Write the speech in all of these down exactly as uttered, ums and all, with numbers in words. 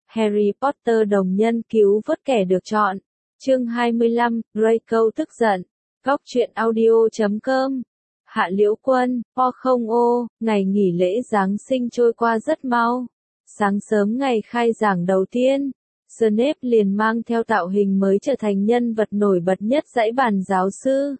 Harry Potter đồng nhân cứu vớt kẻ được chọn. Chương hai mươi lăm, Draco tức giận. Góc truyện audio chấm com. Hạ Liễu Quân, O không ô, ngày nghỉ lễ Giáng sinh trôi qua rất mau. Sáng sớm ngày khai giảng đầu tiên, Snape liền mang theo tạo hình mới trở thành nhân vật nổi bật nhất dãy bàn giáo sư.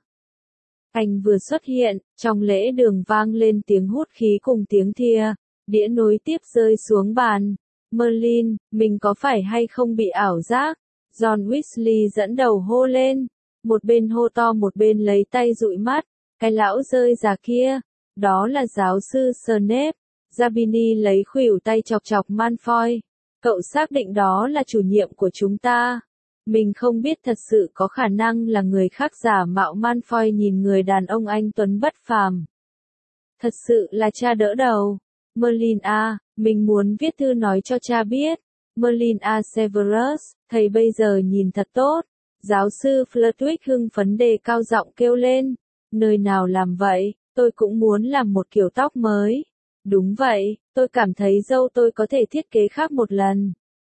Anh vừa xuất hiện, trong lễ đường vang lên tiếng hút khí cùng tiếng thìa, đĩa nối tiếp rơi xuống bàn. Merlin, mình có phải hay không bị ảo giác? John Weasley dẫn đầu hô lên, một bên hô to một bên lấy tay dụi mắt, cái lão rơi già kia, đó là giáo sư Snape. Zabini lấy khuỷu tay chọc chọc Malfoy, cậu xác định đó là chủ nhiệm của chúng ta. Mình không biết thật sự có khả năng là người khác giả mạo. Malfoy nhìn người đàn ông anh tuấn bất phàm. Thật sự là cha đỡ đầu. Merlin a, mình muốn viết thư nói cho cha biết. Merlin a Severus, thầy bây giờ nhìn thật tốt. Giáo sư Flitwick hưng phấn đề cao giọng kêu lên. Nơi nào làm vậy, tôi cũng muốn làm một kiểu tóc mới. Đúng vậy, tôi cảm thấy râu tôi có thể thiết kế khác một lần.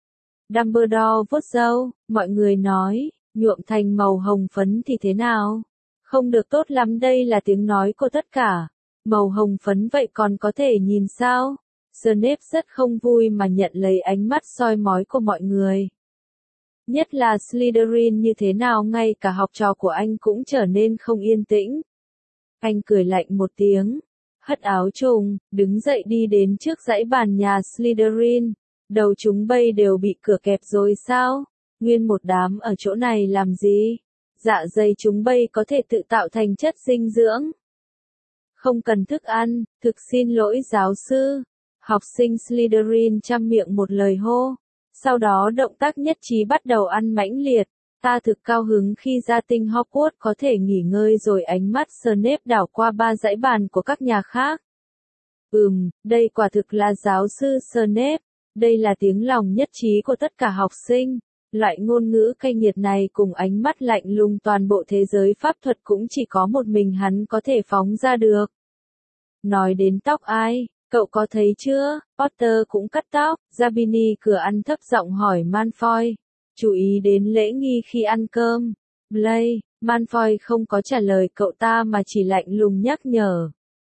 Dumbledore vuốt râu, mọi người nói, nhuộm thành màu hồng phấn thì thế nào? Không được tốt lắm, đây là tiếng nói của tất cả. Màu hồng phấn vậy còn có thể nhìn sao? Snape rất không vui mà nhận lấy ánh mắt soi mói của mọi người. Nhất là Slytherin như thế nào ngay cả học trò của anh cũng trở nên không yên tĩnh. Anh cười lạnh một tiếng, hất áo trùng, đứng dậy đi đến trước dãy bàn nhà Slytherin. Đầu chúng bay đều bị cửa kẹp rồi sao? Nguyên một đám ở chỗ này làm gì? Dạ dày chúng bay có thể tự tạo thành chất dinh dưỡng. Không cần thức ăn, thực xin lỗi giáo sư. Học sinh Slytherin trăm miệng một lời hô. Sau đó động tác nhất trí bắt đầu ăn mãnh liệt. Ta thực cao hứng khi ra tinh Hogwarts có thể nghỉ ngơi rồi. Ánh mắt Snape đảo qua ba dãy bàn của các nhà khác. Ừm, đây quả thực là giáo sư Snape. Đây là tiếng lòng nhất trí của tất cả học sinh. Loại ngôn ngữ cay nghiệt này cùng ánh mắt lạnh lùng toàn bộ thế giới pháp thuật cũng chỉ có một mình hắn có thể phóng ra được. Nói đến tóc ai, cậu có thấy chưa? Potter cũng cắt tóc. Zabini cửa ăn thấp giọng hỏi Malfoy. Chú ý đến lễ nghi khi ăn cơm. Blake, Malfoy không có trả lời cậu ta mà chỉ lạnh lùng nhắc nhở.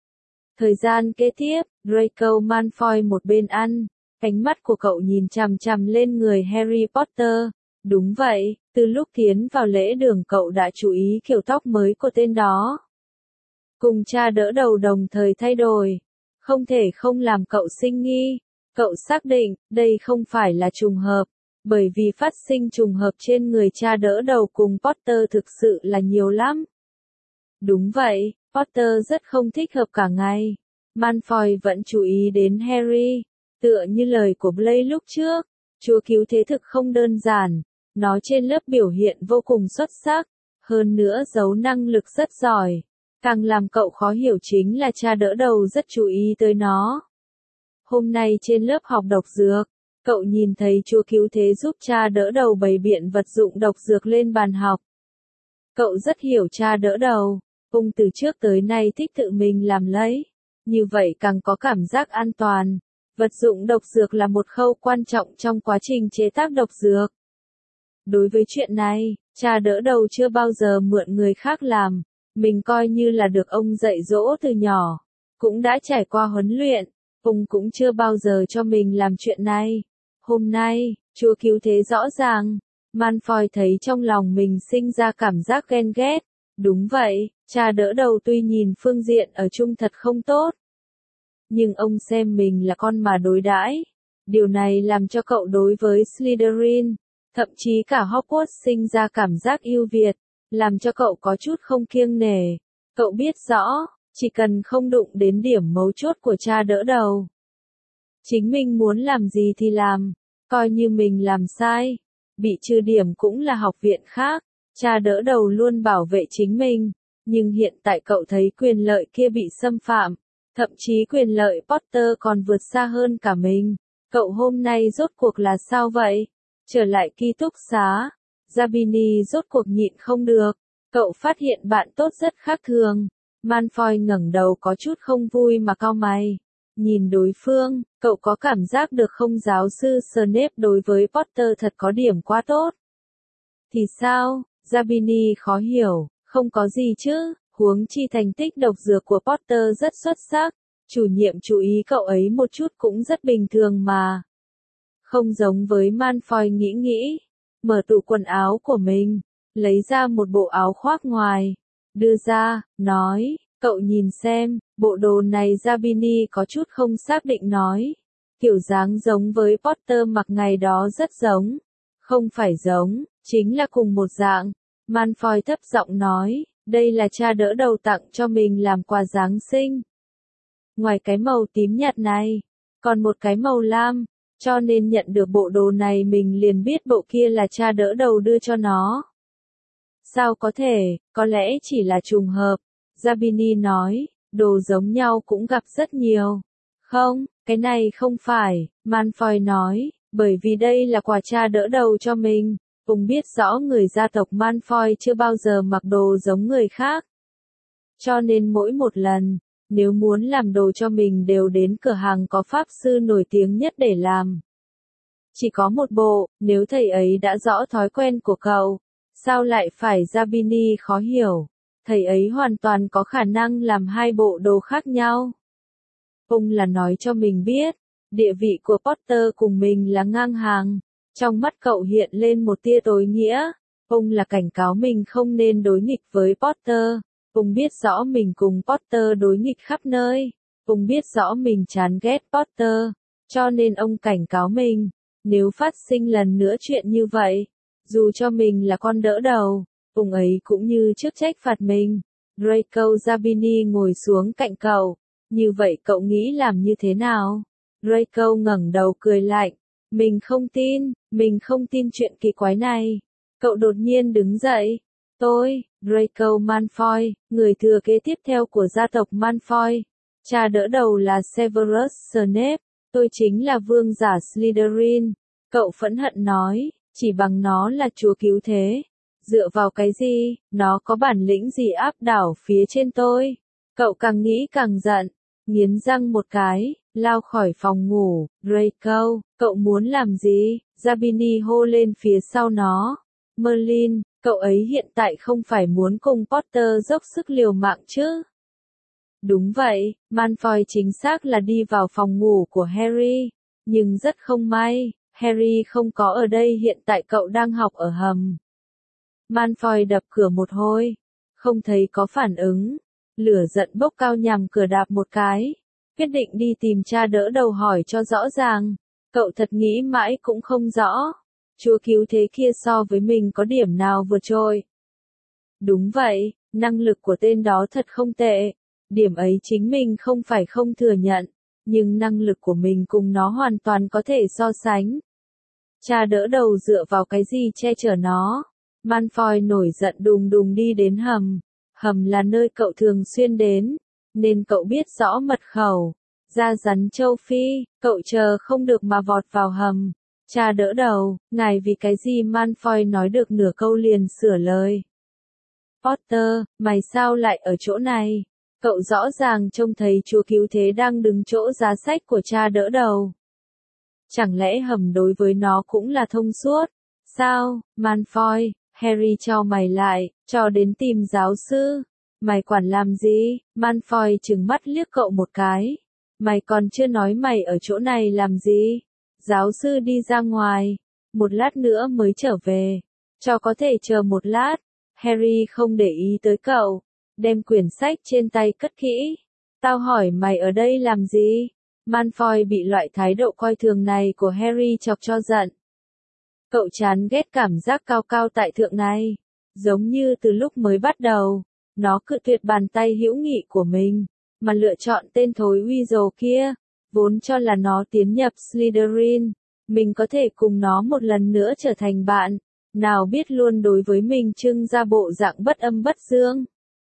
Thời gian kế tiếp, Draco Malfoy một bên ăn. Ánh mắt của cậu nhìn chằm chằm lên người Harry Potter. Đúng vậy, từ lúc tiến vào lễ đường cậu đã chú ý kiểu tóc mới của tên đó. Cùng cha đỡ đầu đồng thời thay đổi. Không thể không làm cậu sinh nghi. Cậu xác định, đây không phải là trùng hợp. Bởi vì phát sinh trùng hợp trên người cha đỡ đầu cùng Potter thực sự là nhiều lắm. Đúng vậy, Potter rất không thích hợp cả ngày. Malfoy vẫn chú ý đến Harry. Tựa như lời của Blake lúc trước, Chúa cứu thế thực không đơn giản, nó trên lớp biểu hiện vô cùng xuất sắc, hơn nữa giấu năng lực rất giỏi. Càng làm cậu khó hiểu chính là cha đỡ đầu rất chú ý tới nó. Hôm nay trên lớp học độc dược, cậu nhìn thấy Chúa cứu thế giúp cha đỡ đầu bày biện vật dụng độc dược lên bàn học. Cậu rất hiểu cha đỡ đầu, ông từ trước tới nay thích tự mình làm lấy, như vậy càng có cảm giác an toàn. Vật dụng độc dược là một khâu quan trọng trong quá trình chế tác độc dược. Đối với chuyện này, cha đỡ đầu chưa bao giờ mượn người khác làm, mình coi như là được ông dạy dỗ từ nhỏ, cũng đã trải qua huấn luyện, ông cũng chưa bao giờ cho mình làm chuyện này. Hôm nay, Chúa cứu thế rõ ràng, Malfoy thấy trong lòng mình sinh ra cảm giác ghen ghét. Đúng vậy, cha đỡ đầu tuy nhìn phương diện ở chung thật không tốt. Nhưng ông xem mình là con mà đối đãi. Điều này làm cho cậu đối với Slytherin, thậm chí cả Hogwarts sinh ra cảm giác ưu việt, làm cho cậu có chút không kiêng nể. Cậu biết rõ, chỉ cần không đụng đến điểm mấu chốt của cha đỡ đầu. Chính mình muốn làm gì thì làm, coi như mình làm sai. Bị trừ điểm cũng là học viện khác, cha đỡ đầu luôn bảo vệ chính mình. Nhưng hiện tại cậu thấy quyền lợi kia bị xâm phạm. Thậm chí quyền lợi Potter còn vượt xa hơn cả mình. Cậu hôm nay rốt cuộc là sao vậy? Trở lại ký túc xá. Zabini rốt cuộc nhịn không được. Cậu phát hiện bạn tốt rất khác thường. Malfoy ngẩng đầu có chút không vui mà cau mày. Nhìn đối phương, cậu có cảm giác được không giáo sư Snape đối với Potter thật có điểm quá tốt. Thì sao? Zabini khó hiểu, không có gì chứ, huống chi thành tích độc dược của Potter rất xuất sắc, chủ nhiệm chú ý cậu ấy một chút cũng rất bình thường mà. Không giống với Malfoy nghĩ nghĩ, mở tủ quần áo của mình, lấy ra một bộ áo khoác ngoài, đưa ra, nói, cậu nhìn xem, bộ đồ này Zabini có chút không xác định nói. Kiểu dáng giống với Potter mặc ngày đó rất giống. Không phải giống, chính là cùng một dạng. Malfoy thấp giọng nói, đây là cha đỡ đầu tặng cho mình làm quà Giáng sinh. Ngoài cái màu tím nhạt này, còn một cái màu lam, cho nên nhận được bộ đồ này mình liền biết bộ kia là cha đỡ đầu đưa cho nó. Sao có thể, có lẽ chỉ là trùng hợp. Zabini nói, đồ giống nhau cũng gặp rất nhiều. Không, cái này không phải, Malfoy nói, bởi vì đây là quà cha đỡ đầu cho mình. Ông biết rõ người gia tộc Malfoy chưa bao giờ mặc đồ giống người khác. Cho nên mỗi một lần, nếu muốn làm đồ cho mình đều đến cửa hàng có pháp sư nổi tiếng nhất để làm. Chỉ có một bộ, nếu thầy ấy đã rõ thói quen của cậu, sao lại phải Zabini khó hiểu. Thầy ấy hoàn toàn có khả năng làm hai bộ đồ khác nhau. Ông là nói cho mình biết, địa vị của Potter cùng mình là ngang hàng. Trong mắt cậu hiện lên một tia tối nghĩa. Ông là cảnh cáo mình không nên đối nghịch với Potter. Ông biết rõ mình cùng Potter đối nghịch khắp nơi. Ông biết rõ mình chán ghét Potter. Cho nên ông cảnh cáo mình, nếu phát sinh lần nữa chuyện như vậy, dù cho mình là con đỡ đầu, ông ấy cũng như trước trách phạt mình. Draco Zabini ngồi xuống cạnh cậu. Như vậy cậu nghĩ làm như thế nào? Draco ngẩng đầu cười lạnh. Mình không tin, mình không tin chuyện kỳ quái này. Cậu đột nhiên đứng dậy. Tôi, Draco Malfoy, người thừa kế tiếp theo của gia tộc Malfoy. Cha đỡ đầu là Severus Snape. Tôi chính là vương giả Slytherin. Cậu phẫn hận nói, chỉ bằng nó là chúa cứu thế. Dựa vào cái gì, nó có bản lĩnh gì áp đảo phía trên tôi? Cậu càng nghĩ càng giận, nghiến răng một cái, lao khỏi phòng ngủ. Draco, cậu muốn làm gì? Zabini hô lên phía sau nó. Merlin, cậu ấy hiện tại không phải muốn cùng Potter dốc sức liều mạng chứ? Đúng vậy, Malfoy chính xác là đi vào phòng ngủ của Harry. Nhưng rất không may, Harry không có ở đây, hiện tại cậu đang học ở hầm. Malfoy đập cửa một hồi, không thấy có phản ứng. Lửa giận bốc cao nhằm cửa đạp một cái. Quyết định đi tìm cha đỡ đầu hỏi cho rõ ràng. Cậu thật nghĩ mãi cũng không rõ. Chúa cứu thế kia so với mình có điểm nào vượt trội? Đúng vậy, năng lực của tên đó thật không tệ. Điểm ấy chính mình không phải không thừa nhận. Nhưng năng lực của mình cùng nó hoàn toàn có thể so sánh. Cha đỡ đầu dựa vào cái gì che chở nó? Malfoy nổi giận đùng đùng đi đến hầm. Hầm là nơi cậu thường xuyên đến, nên cậu biết rõ mật khẩu. Da rắn châu Phi, cậu chờ không được mà vọt vào hầm. Cha đỡ đầu, ngài vì cái gì? Malfoy nói được nửa câu liền sửa lời. Potter, mày sao lại ở chỗ này? Cậu rõ ràng trông thấy chúa cứu thế đang đứng chỗ giá sách của cha đỡ đầu. Chẳng lẽ hầm đối với nó cũng là thông suốt? Sao, Malfoy? Harry cho mày lại, cho đến tìm giáo sư. Mày quản làm gì? Malfoy trừng mắt liếc cậu một cái. Mày còn chưa nói mày ở chỗ này làm gì? Giáo sư đi ra ngoài. Một lát nữa mới trở về. Cho có thể chờ một lát. Harry không để ý tới cậu. Đem quyển sách trên tay cất kỹ. Tao hỏi mày ở đây làm gì? Malfoy bị loại thái độ coi thường này của Harry chọc cho giận. Cậu chán ghét cảm giác cao cao tại thượng này. Giống như từ lúc mới bắt đầu, nó cự tuyệt bàn tay hữu nghị của mình, mà lựa chọn tên thối Weasley kia, vốn cho là nó tiến nhập Slytherin. Mình có thể cùng nó một lần nữa trở thành bạn, nào biết luôn đối với mình trưng ra bộ dạng bất âm bất dương.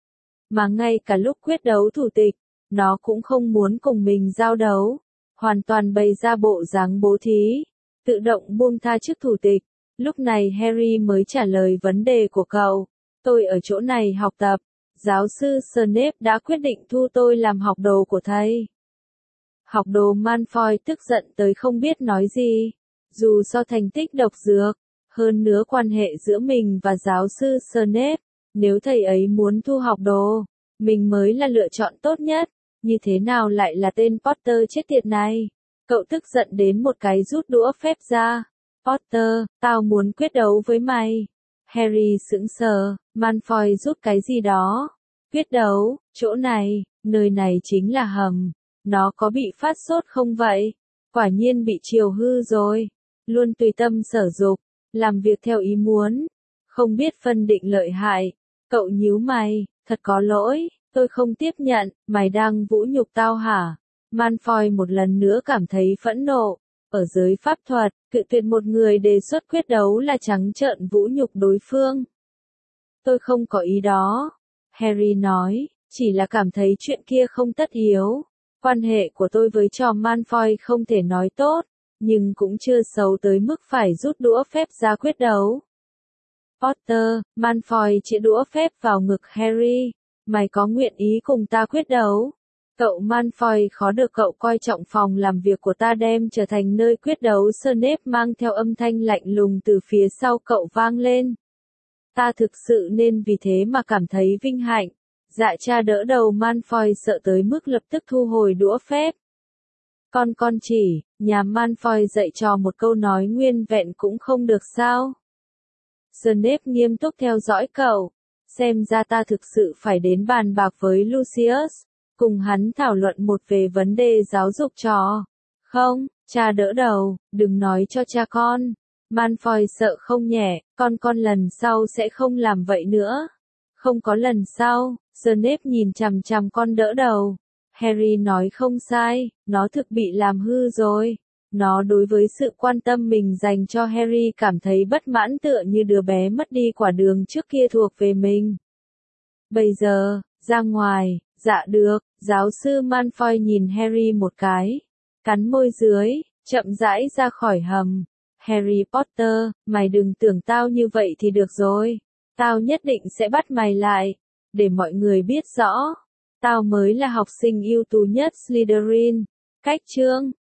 Mà ngay cả lúc quyết đấu thủ tịch, nó cũng không muốn cùng mình giao đấu, hoàn toàn bày ra bộ dáng bố thí, tự động buông tha chức thủ tịch. Lúc này Harry mới trả lời vấn đề của cậu. Tôi ở chỗ này học tập. Giáo sư Snape đã quyết định thu tôi làm học đồ của thầy. Học đồ Malfoy tức giận tới không biết nói gì. Dù so thành tích độc dược, hơn nữa quan hệ giữa mình và giáo sư Snape, nếu thầy ấy muốn thu học đồ, mình mới là lựa chọn tốt nhất. Như thế nào lại là tên Potter chết tiệt này? Cậu tức giận đến một cái rút đũa phép ra. Potter, tao muốn quyết đấu với mày. Harry sững sờ, Malfoy rút cái gì đó. Quyết đấu, chỗ này, nơi này chính là hầm. Nó có bị phát sốt không vậy? Quả nhiên bị chiều hư rồi. Luôn tùy tâm sở dục, làm việc theo ý muốn. Không biết phân định lợi hại. Cậu nhíu mày, thật có lỗi, tôi không tiếp nhận, mày đang vũ nhục tao hả? Malfoy một lần nữa cảm thấy phẫn nộ. Ở giới pháp thuật, cự tuyệt một người đề xuất quyết đấu là trắng trợn vũ nhục đối phương. Tôi không có ý đó. Harry nói, chỉ là cảm thấy chuyện kia không tất yếu. Quan hệ của tôi với trò Malfoy không thể nói tốt, nhưng cũng chưa xấu tới mức phải rút đũa phép ra quyết đấu. Potter, Malfoy chĩa đũa phép vào ngực Harry. Mày có nguyện ý cùng ta quyết đấu? Cậu Malfoy khó được cậu coi trọng phòng làm việc của ta đem trở thành nơi quyết đấu. Snape mang theo âm thanh lạnh lùng từ phía sau cậu vang lên. Ta thực sự nên vì thế mà cảm thấy vinh hạnh. Dạ cha đỡ đầu Malfoy sợ tới mức lập tức thu hồi đũa phép. Con con chỉ, nhà Malfoy dạy cho một câu nói nguyên vẹn cũng không được sao? Snape nghiêm túc theo dõi cậu. Xem ra ta thực sự phải đến bàn bạc với Lucius, cùng hắn thảo luận một về vấn đề giáo dục trò. Không, cha đỡ đầu, đừng nói cho cha con. Malfoy sợ không nhẹ, con con lần sau sẽ không làm vậy nữa. Không có lần sau. Snape nhìn chằm chằm con đỡ đầu. Harry nói không sai, nó thực bị làm hư rồi. Nó đối với sự quan tâm mình dành cho Harry cảm thấy bất mãn tựa như đứa bé mất đi quả đường trước kia thuộc về mình. Bây giờ, ra ngoài, dạ được, giáo sư Malfoy nhìn Harry một cái. Cắn môi dưới, chậm rãi ra khỏi hầm. Harry Potter, mày đừng tưởng tao như vậy thì được rồi. Tao nhất định sẽ bắt mày lại. Để mọi người biết rõ, tao mới là học sinh ưu tú nhất Slytherin. Cách chương